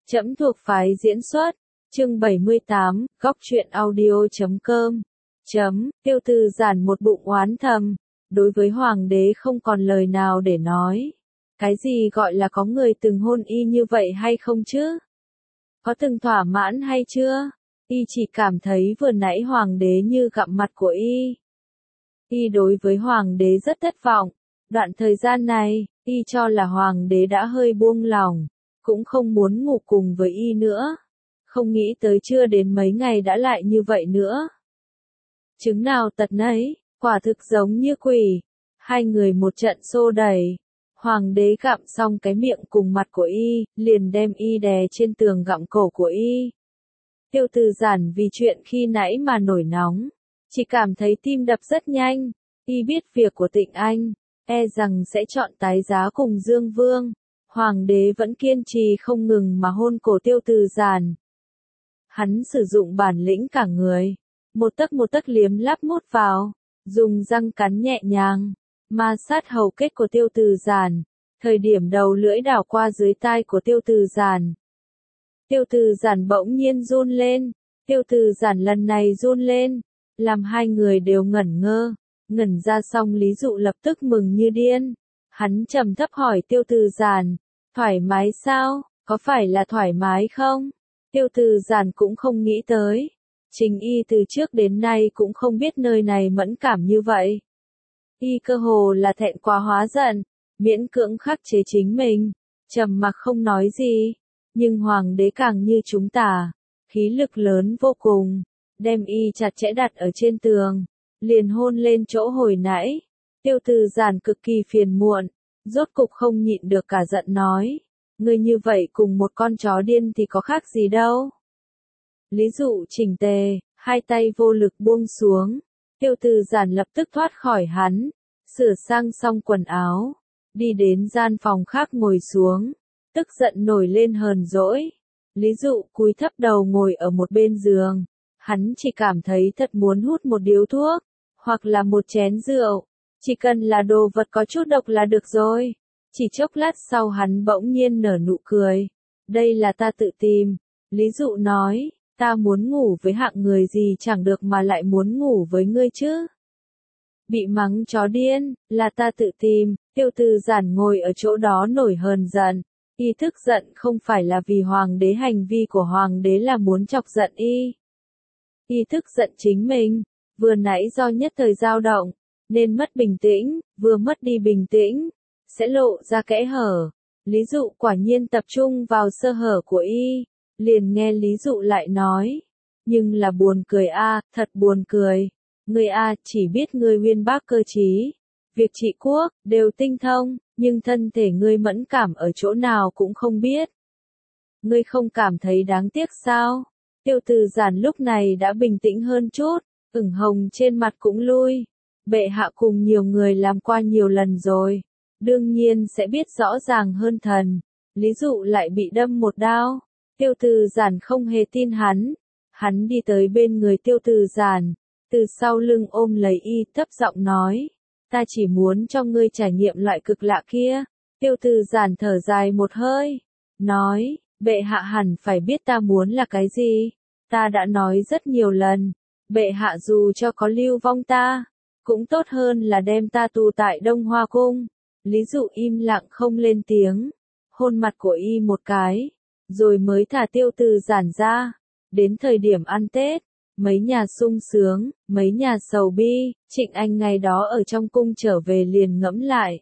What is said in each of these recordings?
Trẫm thuộc phái diễn xuất. Chương 78, góc truyện audio.com. Tiêu Từ Giản một bụng oán thầm, đối với hoàng đế không còn lời nào để nói. Cái gì gọi là có người từng hôn y như vậy hay không chứ? Có từng thỏa mãn hay chưa? Y chỉ cảm thấy vừa nãy hoàng đế như gặm mặt của y. Y đối với hoàng đế rất thất vọng. Đoạn thời gian này, y cho là hoàng đế đã hơi buông lòng, cũng không muốn ngủ cùng với y nữa. Không nghĩ tới chưa đến mấy ngày đã lại như vậy nữa. Chứng nào tật nấy, quả thực giống như quỷ. Hai người một trận xô đẩy. Hoàng đế gặm xong cái miệng cùng mặt của y, liền đem y đè trên tường gặm cổ của y. Tiêu Từ Giản vì chuyện khi nãy mà nổi nóng, chỉ cảm thấy tim đập rất nhanh. Y biết việc của Tịnh Anh, e rằng sẽ chọn tái giá cùng Dương Vương. Hoàng đế vẫn kiên trì không ngừng mà hôn cổ Tiêu Từ Giản. Hắn sử dụng bản lĩnh cả người, một tấc liếm láp mút vào, dùng răng cắn nhẹ nhàng, ma sát hầu kết của Tiêu Từ Giản. Thời điểm đầu lưỡi đảo qua dưới tai của Tiêu Từ Giản. Tiêu Từ Giản bỗng nhiên run lên, Tiêu Từ Giản lần này run lên, làm hai người đều ngẩn ngơ. Ngẩn ra xong Lý Dụ lập tức mừng như điên. Hắn trầm thấp hỏi Tiêu Từ Giản, thoải mái sao, có phải là thoải mái không? Tiêu Từ Giản cũng không nghĩ tới. Chính y từ trước đến nay cũng không biết nơi này mẫn cảm như vậy. Y cơ hồ là thẹn quá hóa giận, miễn cưỡng khắc chế chính mình, trầm mặc không nói gì. Nhưng hoàng đế càng như chúng ta, khí lực lớn vô cùng, đem y chặt chẽ đặt ở trên tường, liền hôn lên chỗ hồi nãy. Tiêu Từ Giản cực kỳ phiền muộn, rốt cục không nhịn được cả giận nói, ngươi như vậy cùng một con chó điên thì có khác gì đâu. Lý Dụ chỉnh tề, hai tay vô lực buông xuống. Tiêu Từ Giản lập tức thoát khỏi hắn, sửa sang xong quần áo, đi đến gian phòng khác ngồi xuống, tức giận nổi lên hờn dỗi. Lý Dụ cúi thấp đầu ngồi ở một bên giường, hắn chỉ cảm thấy thật muốn hút một điếu thuốc, hoặc là một chén rượu, chỉ cần là đồ vật có chút độc là được rồi. Chỉ chốc lát sau hắn bỗng nhiên nở nụ cười. Đây là ta tự tìm. Lý Dụ nói, ta muốn ngủ với hạng người gì chẳng được mà lại muốn ngủ với ngươi chứ. Bị mắng chó điên, là ta tự tìm. Tiêu Từ Giản ngồi ở chỗ đó nổi hờn giận. Y tức giận không phải là vì hoàng đế, hành vi của hoàng đế là muốn chọc giận y. Y tức giận chính mình, vừa nãy do nhất thời dao động, nên mất bình tĩnh, vừa mất đi bình tĩnh, sẽ lộ ra kẽ hở. Lý Dụ quả nhiên tập trung vào sơ hở của y, liền nghe Lý Dụ lại nói, nhưng là buồn cười a, thật buồn cười. Ngươi a, chỉ biết ngươi uyên bác cơ trí, việc trị quốc đều tinh thông, nhưng thân thể ngươi mẫn cảm ở chỗ nào cũng không biết. Ngươi không cảm thấy đáng tiếc sao? Tiêu Từ Giản lúc này đã bình tĩnh hơn chút, ửng hồng trên mặt cũng lui. Bệ hạ cùng nhiều người làm qua nhiều lần rồi, đương nhiên sẽ biết rõ ràng hơn thần. Lý Dụ lại bị đâm một đao. Tiêu Từ Giản không hề tin hắn. Hắn đi tới bên người Tiêu Từ Giản, từ sau lưng ôm lấy y, thấp giọng nói, ta chỉ muốn cho ngươi trải nghiệm loại cực lạ kia. Tiêu Từ Giản thở dài một hơi, nói, bệ hạ hẳn phải biết ta muốn là cái gì. Ta đã nói rất nhiều lần, bệ hạ dù cho có lưu vong ta, cũng tốt hơn là đem ta tù tại Đông Hoa Cung. Lý Dụ im lặng không lên tiếng, hôn mặt của y một cái, rồi mới thả Tiêu Từ Giản ra. Đến thời điểm ăn Tết, mấy nhà sung sướng, mấy nhà sầu bi, Trịnh Anh ngày đó ở trong cung trở về liền ngẫm lại.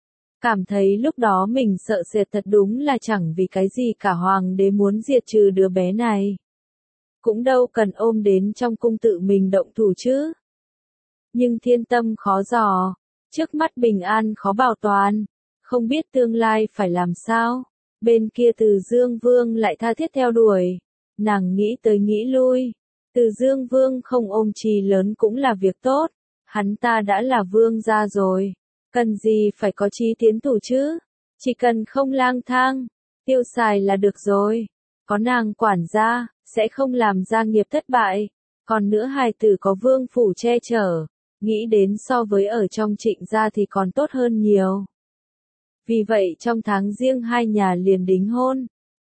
Cảm thấy lúc đó mình sợ sệt thật, đúng là chẳng vì cái gì cả, hoàng đế muốn diệt trừ đứa bé này. Cũng đâu cần ôm đến trong cung tự mình động thủ chứ. Nhưng thiên tâm khó dò, trước mắt bình an khó bảo toàn, không biết tương lai phải làm sao. Bên kia Từ Dương Vương lại tha thiết theo đuổi, nàng nghĩ tới nghĩ lui. Từ Dương Vương không ôm chì lớn cũng là việc tốt, hắn ta đã là vương gia rồi, cần gì phải có chí tiến thủ chứ, chỉ cần không lang thang, tiêu xài là được rồi, có nàng quản gia, sẽ không làm gia nghiệp thất bại, còn nữa hài tử có vương phủ che chở, nghĩ đến so với ở trong Trịnh gia thì còn tốt hơn nhiều. Vì vậy trong tháng Giêng hai nhà liền đính hôn,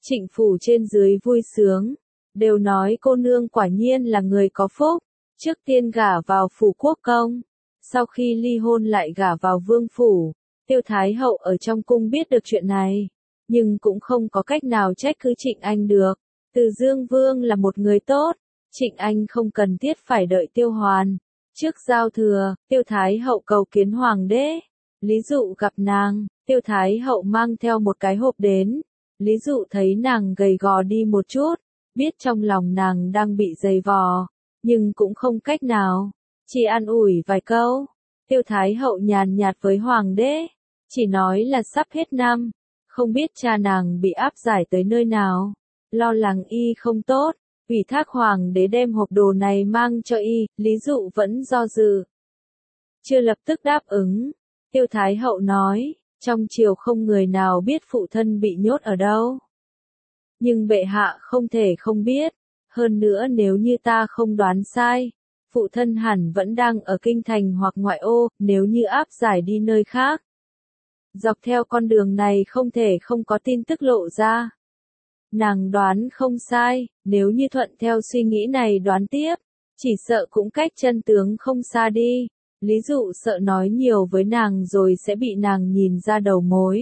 Trịnh phủ trên dưới vui sướng, đều nói cô nương quả nhiên là người có phúc, trước tiên gả vào phủ quốc công, sau khi ly hôn lại gả vào vương phủ. Tiêu Thái hậu ở trong cung biết được chuyện này, nhưng cũng không có cách nào trách cứ Trịnh Anh được. Từ Dương Vương là một người tốt, Trịnh Anh không cần thiết phải đợi Tiêu Hoàn. Trước giao thừa, Tiêu Thái hậu cầu kiến hoàng đế. Lý Dụ gặp nàng, Tiêu Thái hậu mang theo một cái hộp đến. Lý Dụ thấy nàng gầy gò đi một chút, biết trong lòng nàng đang bị dày vò, nhưng cũng không cách nào, chỉ an ủi vài câu. Tiêu Thái hậu nhàn nhạt với hoàng đế, chỉ nói là sắp hết năm, không biết cha nàng bị áp giải tới nơi nào, lo lắng y không tốt, ủy thác hoàng đế đem hộp đồ này mang cho y. Lý Dụ vẫn do dự, chưa lập tức đáp ứng. Tiêu Thái hậu nói, trong triều không người nào biết phụ thân bị nhốt ở đâu. Nhưng bệ hạ không thể không biết, hơn nữa nếu như ta không đoán sai, phụ thân hẳn vẫn đang ở kinh thành hoặc ngoại ô, nếu như áp giải đi nơi khác. Dọc theo con đường này không thể không có tin tức lộ ra. Nàng đoán không sai, nếu như thuận theo suy nghĩ này đoán tiếp, chỉ sợ cũng cách chân tướng không xa đi. Lý Dụ sợ nói nhiều với nàng rồi sẽ bị nàng nhìn ra đầu mối.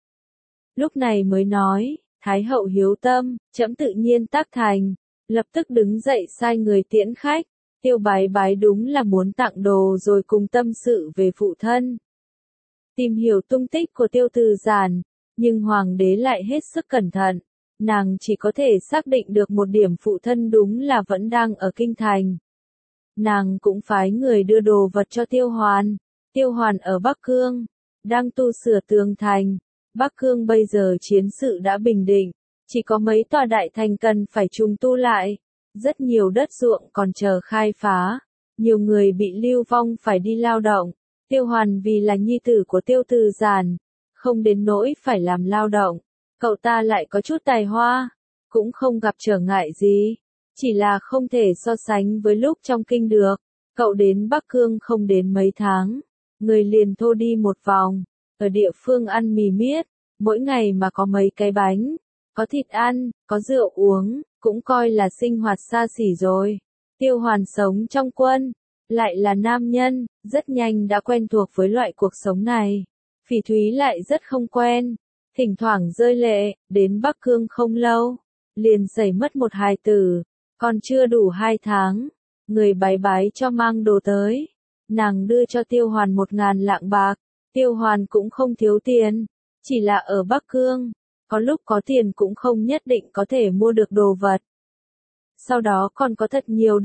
Lúc này mới nói, Thái hậu hiếu tâm, trẫm tự nhiên tác thành, lập tức đứng dậy sai người tiễn khách. Tiêu Bái Bái đúng là muốn tặng đồ rồi cùng tâm sự về phụ thân. Tìm hiểu tung tích của Tiêu Từ Giản, nhưng hoàng đế lại hết sức cẩn thận. Nàng chỉ có thể xác định được một điểm phụ thân đúng là vẫn đang ở kinh thành. Nàng cũng phái người đưa đồ vật cho Tiêu Hoàn. Tiêu Hoàn ở Bắc Cương, đang tu sửa tường thành. Bắc Cương bây giờ chiến sự đã bình định, chỉ có mấy tòa đại thành cần phải trùng tu lại. Rất nhiều đất ruộng còn chờ khai phá, nhiều người bị lưu vong phải đi lao động. Tiêu Hoàn vì là nhi tử của Tiêu Từ Giản, không đến nỗi phải làm lao động. Cậu ta lại có chút tài hoa, cũng không gặp trở ngại gì, chỉ là không thể so sánh với lúc trong kinh được. Cậu đến Bắc Cương không đến mấy tháng, người liền thô đi một vòng, ở địa phương ăn mì miết, mỗi ngày mà có mấy cái bánh, có thịt ăn, có rượu uống, cũng coi là sinh hoạt xa xỉ rồi. Tiêu Hoàn sống trong quân, lại là nam nhân, rất nhanh đã quen thuộc với loại cuộc sống này. Phỉ Thúy lại rất không quen, thỉnh thoảng rơi lệ, đến Bắc Cương không lâu, liền xảy mất một hài tử, còn chưa đủ 2 tháng, người Bái Bái cho mang đồ tới, nàng đưa cho Tiêu Hoàn 1000 lạng bạc. Tiêu Hoàn cũng không thiếu tiền, chỉ là ở Bắc Cương, có lúc có tiền cũng không nhất định có thể mua được đồ vật. Sau đó còn có thật nhiều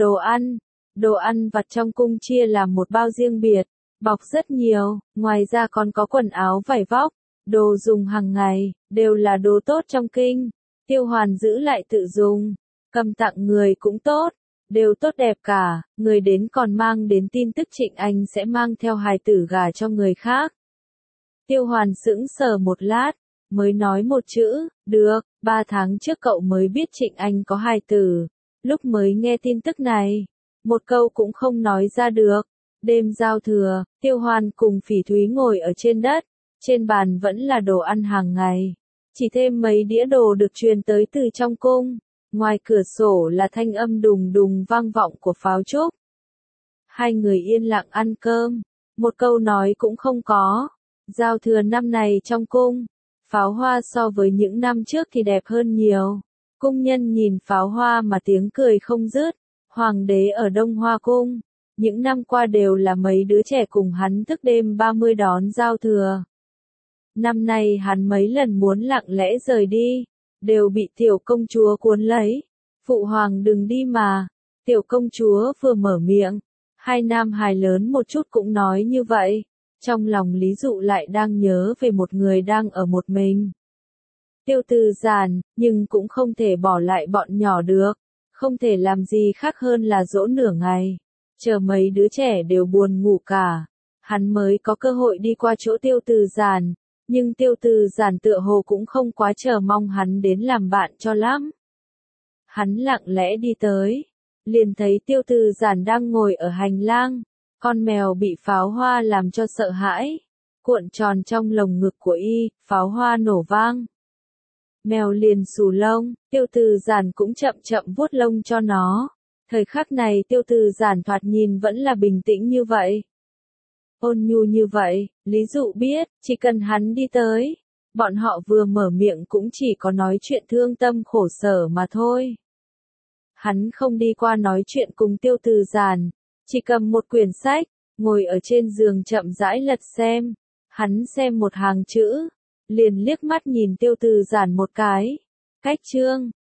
đồ ăn vặt trong cung chia làm một bao riêng biệt, bọc rất nhiều, ngoài ra còn có quần áo vải vóc, đồ dùng hàng ngày, đều là đồ tốt trong kinh. Tiêu Hoàn giữ lại tự dùng, cầm tặng người cũng tốt, đều tốt đẹp cả. Người đến còn mang đến tin tức Trịnh Anh sẽ mang theo hài tử gả cho người khác. Tiêu Hoàn sững sờ một lát, mới nói một chữ, được. 3 tháng trước cậu mới biết Trịnh Anh có hài tử, lúc mới nghe tin tức này, một câu cũng không nói ra được. Đêm giao thừa, Tiêu Hoàn cùng Phỉ Thúy ngồi ở trên đất, trên bàn vẫn là đồ ăn hàng ngày, chỉ thêm mấy đĩa đồ được truyền tới từ trong cung. Ngoài cửa sổ là thanh âm đùng đùng vang vọng của pháo trúc. Hai người yên lặng ăn cơm, một câu nói cũng không có. Giao thừa năm này trong cung, pháo hoa so với những năm trước thì đẹp hơn nhiều. Cung nhân nhìn pháo hoa mà tiếng cười không dứt. Hoàng đế ở Đông Hoa Cung, những năm qua đều là mấy đứa trẻ cùng hắn thức đêm 30 đón giao thừa. Năm nay hắn mấy lần muốn lặng lẽ rời đi, đều bị tiểu công chúa cuốn lấy. Phụ hoàng đừng đi mà. Tiểu công chúa vừa mở miệng, hai nam hài lớn một chút cũng nói như vậy. Trong lòng Lý Dụ lại đang nhớ về một người đang ở một mình. Tiêu Từ Giản, nhưng cũng không thể bỏ lại bọn nhỏ được. Không thể làm gì khác hơn là dỗ nửa ngày. Chờ mấy đứa trẻ đều buồn ngủ cả. Hắn mới có cơ hội đi qua chỗ Tiêu Từ Giản. Nhưng Tiêu Từ Giản tựa hồ cũng không quá chờ mong hắn đến làm bạn cho lắm. Hắn lặng lẽ đi tới, liền thấy Tiêu Từ Giản đang ngồi ở hành lang, con mèo bị pháo hoa làm cho sợ hãi, cuộn tròn trong lồng ngực của y, pháo hoa nổ vang. Mèo liền xù lông, Tiêu Từ Giản cũng chậm chậm vuốt lông cho nó. Thời khắc này Tiêu Từ Giản thoạt nhìn vẫn là bình tĩnh như vậy. Ôn nhu như vậy, Lý Dụ biết, chỉ cần hắn đi tới, bọn họ vừa mở miệng cũng chỉ có nói chuyện thương tâm khổ sở mà thôi. Hắn không đi qua nói chuyện cùng Tiêu Từ Giản, chỉ cầm một quyển sách, ngồi ở trên giường chậm rãi lật xem. Hắn xem một hàng chữ, liền liếc mắt nhìn Tiêu Từ Giản một cái. Cách chương